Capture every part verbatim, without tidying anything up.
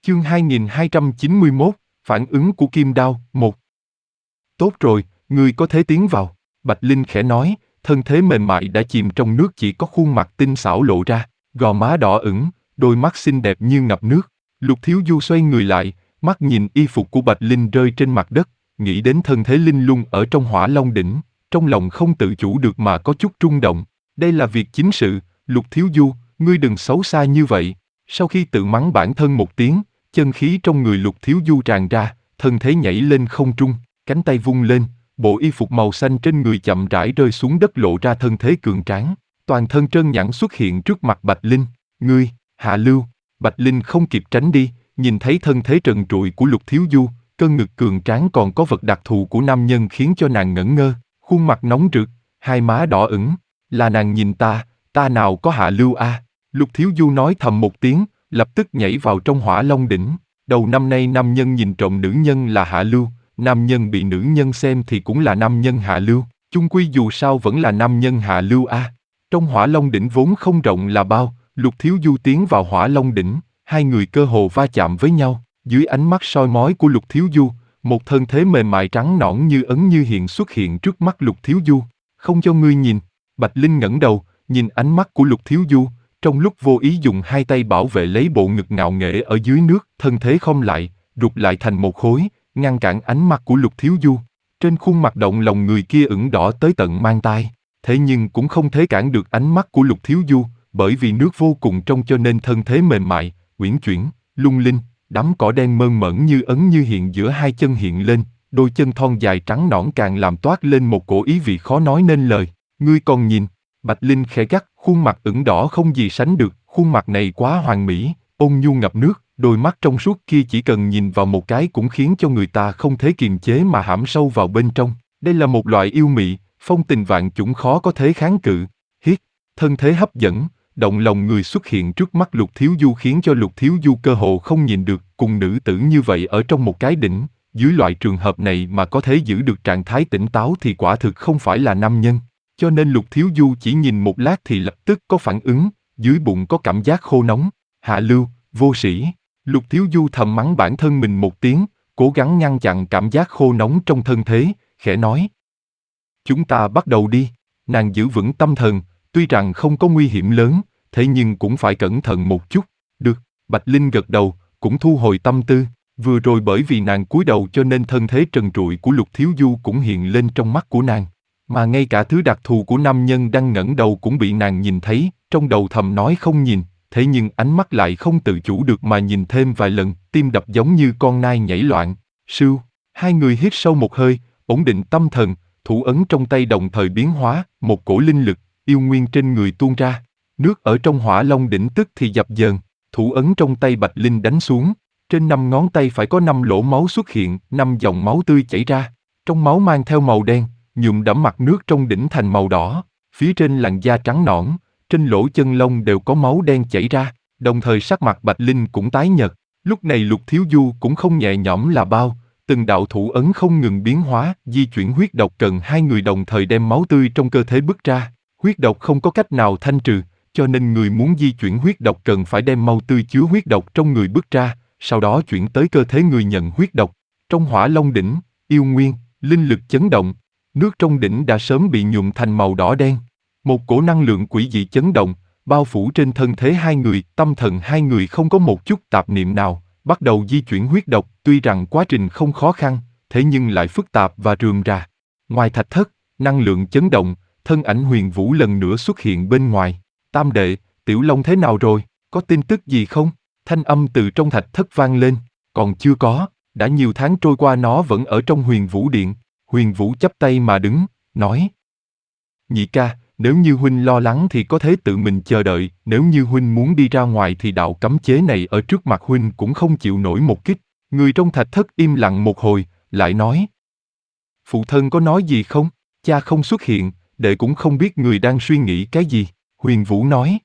Chương hai nghìn hai trăm chín mươi mốt, phản ứng của kim đao, một. Tốt rồi, ngươi có thể tiến vào, Bạch Linh khẽ nói, thân thế mềm mại đã chìm trong nước, chỉ có khuôn mặt tinh xảo lộ ra, gò má đỏ ửng, đôi mắt xinh đẹp như ngập nước. Lục Thiếu Du xoay người lại, mắt nhìn y phục của Bạch Linh rơi trên mặt đất, nghĩ đến thân thế linh lung ở trong Hỏa Long đỉnh, trong lòng không tự chủ được mà có chút rung động. Đây là việc chính sự, Lục Thiếu Du, ngươi đừng xấu xa như vậy. Sau khi tự mắng bản thân một tiếng, chân khí trong người Lục Thiếu Du tràn ra, thân thế nhảy lên không trung, cánh tay vung lên, bộ y phục màu xanh trên người chậm rãi rơi xuống đất, lộ ra thân thế cường tráng, toàn thân trơn nhẵn xuất hiện trước mặt Bạch Linh. Ngươi, Hạ Lưu. Bạch Linh không kịp tránh đi, nhìn thấy thân thế trần trụi của Lục Thiếu Du, cơn ngực cường tráng còn có vật đặc thù của nam nhân khiến cho nàng ngẩn ngơ, khuôn mặt nóng rực, hai má đỏ ửng. Là nàng nhìn ta, ta nào có Hạ Lưu a? À? Lục Thiếu Du nói thầm một tiếng, lập tức nhảy vào trong Hỏa Long đỉnh. Đầu năm nay nam nhân nhìn trộm nữ nhân là Hạ Lưu, nam nhân bị nữ nhân xem thì cũng là nam nhân Hạ Lưu, chung quy dù sao vẫn là nam nhân Hạ Lưu a. À. Trong Hỏa Long đỉnh vốn không rộng là bao, Lục Thiếu Du tiến vào Hỏa Long đỉnh, hai người cơ hồ va chạm với nhau, dưới ánh mắt soi mói của Lục Thiếu Du, một thân thế mềm mại trắng nõn như ấn như hiện xuất hiện trước mắt Lục Thiếu Du. Không cho ngươi nhìn. Bạch Linh ngẩng đầu, nhìn ánh mắt của Lục Thiếu Du, trong lúc vô ý dùng hai tay bảo vệ lấy bộ ngực ngạo nghễ ở dưới nước, thân thế không lại, rụt lại thành một khối, ngăn cản ánh mắt của Lục Thiếu Du. Trên khuôn mặt động lòng người kia ửng đỏ tới tận mang tai, thế nhưng cũng không thể cản được ánh mắt của Lục Thiếu Du, bởi vì nước vô cùng trong cho nên thân thế mềm mại, uyển chuyển, lung linh, đám cỏ đen mơn mởn như ấn như hiện giữa hai chân hiện lên, đôi chân thon dài trắng nõn càng làm toát lên một cổ ý vị khó nói nên lời. Ngươi còn nhìn. Bạch Linh khẽ gắt, khuôn mặt ửng đỏ không gì sánh được, khuôn mặt này quá hoàn mỹ, ôn nhu ngập nước, đôi mắt trong suốt kia chỉ cần nhìn vào một cái cũng khiến cho người ta không thể kiềm chế mà hãm sâu vào bên trong. Đây là một loại yêu mị, phong tình vạn chủng khó có thể kháng cự. Hiết, thân thế hấp dẫn, động lòng người xuất hiện trước mắt Lục Thiếu Du khiến cho Lục Thiếu Du cơ hồ không nhìn được, cùng nữ tử như vậy ở trong một cái đỉnh, dưới loại trường hợp này mà có thể giữ được trạng thái tỉnh táo thì quả thực không phải là nam nhân. Cho nên Lục Thiếu Du chỉ nhìn một lát thì lập tức có phản ứng, dưới bụng có cảm giác khô nóng. Hạ Lưu, vô sĩ. Lục Thiếu Du thầm mắng bản thân mình một tiếng, cố gắng ngăn chặn cảm giác khô nóng trong thân thế, khẽ nói. Chúng ta bắt đầu đi. Nàng giữ vững tâm thần, tuy rằng không có nguy hiểm lớn, thế nhưng cũng phải cẩn thận một chút. Được, Bạch Linh gật đầu, cũng thu hồi tâm tư. Vừa rồi bởi vì nàng cúi đầu cho nên thân thế trần trụi của Lục Thiếu Du cũng hiện lên trong mắt của nàng. Mà ngay cả thứ đặc thù của nam nhân đang ngẩng đầu cũng bị nàng nhìn thấy, trong đầu thầm nói không nhìn, thế nhưng ánh mắt lại không tự chủ được mà nhìn thêm vài lần, tim đập giống như con nai nhảy loạn. Sưu, hai người hít sâu một hơi, ổn định tâm thần, thủ ấn trong tay đồng thời biến hóa, một cổ linh lực, yêu nguyên trên người tuôn ra. Nước ở trong Hỏa Long đỉnh tức thì dập dờn, thủ ấn trong tay Bạch Linh đánh xuống, trên năm ngón tay phải có năm lỗ máu xuất hiện, năm dòng máu tươi chảy ra, trong máu mang theo màu đen, nhuộm đẫm mặt nước trong đỉnh thành màu đỏ, phía trên làn da trắng nõn, trên lỗ chân lông đều có máu đen chảy ra, đồng thời sắc mặt Bạch Linh cũng tái nhợt. Lúc này Lục Thiếu Du cũng không nhẹ nhõm là bao, từng đạo thủ ấn không ngừng biến hóa, di chuyển huyết độc cần hai người đồng thời đem máu tươi trong cơ thể bứt ra. Huyết độc không có cách nào thanh trừ, cho nên người muốn di chuyển huyết độc cần phải đem máu tươi chứa huyết độc trong người bứt ra, sau đó chuyển tới cơ thể người nhận huyết độc. Trong Hỏa Long đỉnh, yêu nguyên, linh lực chấn động. Nước trong đỉnh đã sớm bị nhuộm thành màu đỏ đen. Một cổ năng lượng quỷ dị chấn động, bao phủ trên thân thế hai người, tâm thần hai người không có một chút tạp niệm nào, bắt đầu di chuyển huyết độc, tuy rằng quá trình không khó khăn, thế nhưng lại phức tạp và rườm rà. Ngoài thạch thất, năng lượng chấn động, thân ảnh Huyền Vũ lần nữa xuất hiện bên ngoài. Tam đệ, Tiểu Long thế nào rồi, có tin tức gì không? Thanh âm từ trong thạch thất vang lên, còn chưa có, đã nhiều tháng trôi qua nó vẫn ở trong Huyền Vũ điện. Huyền Vũ chắp tay mà đứng, nói. Nhị ca, nếu như huynh lo lắng thì có thể tự mình chờ đợi, nếu như huynh muốn đi ra ngoài thì đạo cấm chế này ở trước mặt huynh cũng không chịu nổi một kích. Người trong thạch thất im lặng một hồi, lại nói. Phụ thân có nói gì không? Cha không xuất hiện, đệ cũng không biết người đang suy nghĩ cái gì. Huyền Vũ nói.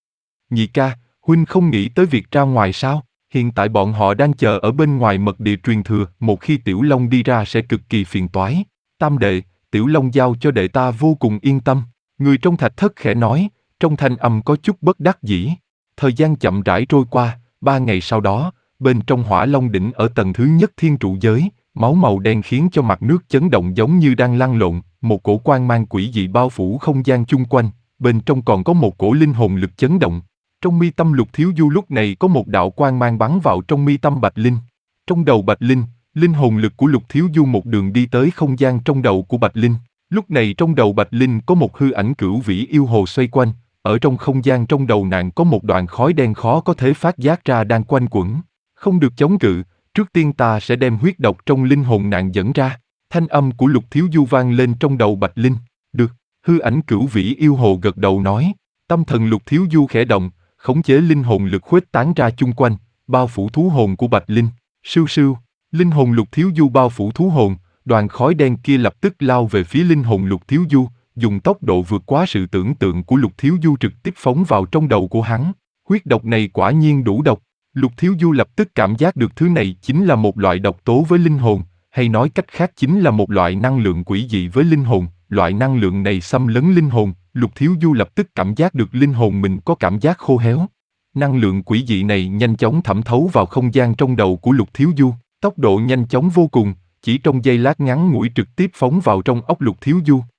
Nhị ca, huynh không nghĩ tới việc ra ngoài sao? Hiện tại bọn họ đang chờ ở bên ngoài mật địa truyền thừa, một khi Tiểu Long đi ra sẽ cực kỳ phiền toái. Tam đệ, Tiểu Long giao cho đệ ta vô cùng yên tâm. Người trong thạch thất khẽ nói, trong thanh âm có chút bất đắc dĩ. Thời gian chậm rãi trôi qua, ba ngày sau đó, bên trong Hỏa Long đỉnh ở tầng thứ nhất thiên trụ giới, máu màu đen khiến cho mặt nước chấn động giống như đang lăn lộn, một cổ quang mang quỷ dị bao phủ không gian chung quanh, bên trong còn có một cổ linh hồn lực chấn động. Trong mi tâm Lục Thiếu Du lúc này có một đạo quang mang bắn vào trong mi tâm Bạch Linh. Trong đầu Bạch Linh, linh hồn lực của Lục Thiếu Du một đường đi tới không gian trong đầu của Bạch Linh. Lúc này trong đầu Bạch Linh có một hư ảnh cửu vĩ yêu hồ xoay quanh, ở trong không gian trong đầu nàng có một đoạn khói đen khó có thể phát giác ra đang quanh quẩn. Không được chống cự, trước tiên ta sẽ đem huyết độc trong linh hồn nàng dẫn ra. Thanh âm của Lục Thiếu Du vang lên trong đầu Bạch Linh. Được, hư ảnh cửu vĩ yêu hồ gật đầu nói. Tâm thần Lục Thiếu Du khẽ động, khống chế linh hồn lực khuếch tán ra chung quanh, bao phủ thú hồn của Bạch Linh. Sưu sưu, linh hồn Lục Thiếu Du bao phủ thú hồn, đoàn khói đen kia lập tức lao về phía linh hồn Lục Thiếu Du, dùng tốc độ vượt quá sự tưởng tượng của Lục Thiếu Du trực tiếp phóng vào trong đầu của hắn. Huyết độc này quả nhiên đủ độc. Lục Thiếu Du lập tức cảm giác được thứ này chính là một loại độc tố với linh hồn, hay nói cách khác chính là một loại năng lượng quỷ dị với linh hồn. Loại năng lượng này xâm lấn linh hồn, Lục Thiếu Du lập tức cảm giác được linh hồn mình có cảm giác khô héo. Năng lượng quỷ dị này nhanh chóng thẩm thấu vào không gian trong đầu của Lục Thiếu Du, tốc độ nhanh chóng vô cùng, chỉ trong giây lát ngắn ngủi trực tiếp phóng vào trong óc Lục Thiếu Du.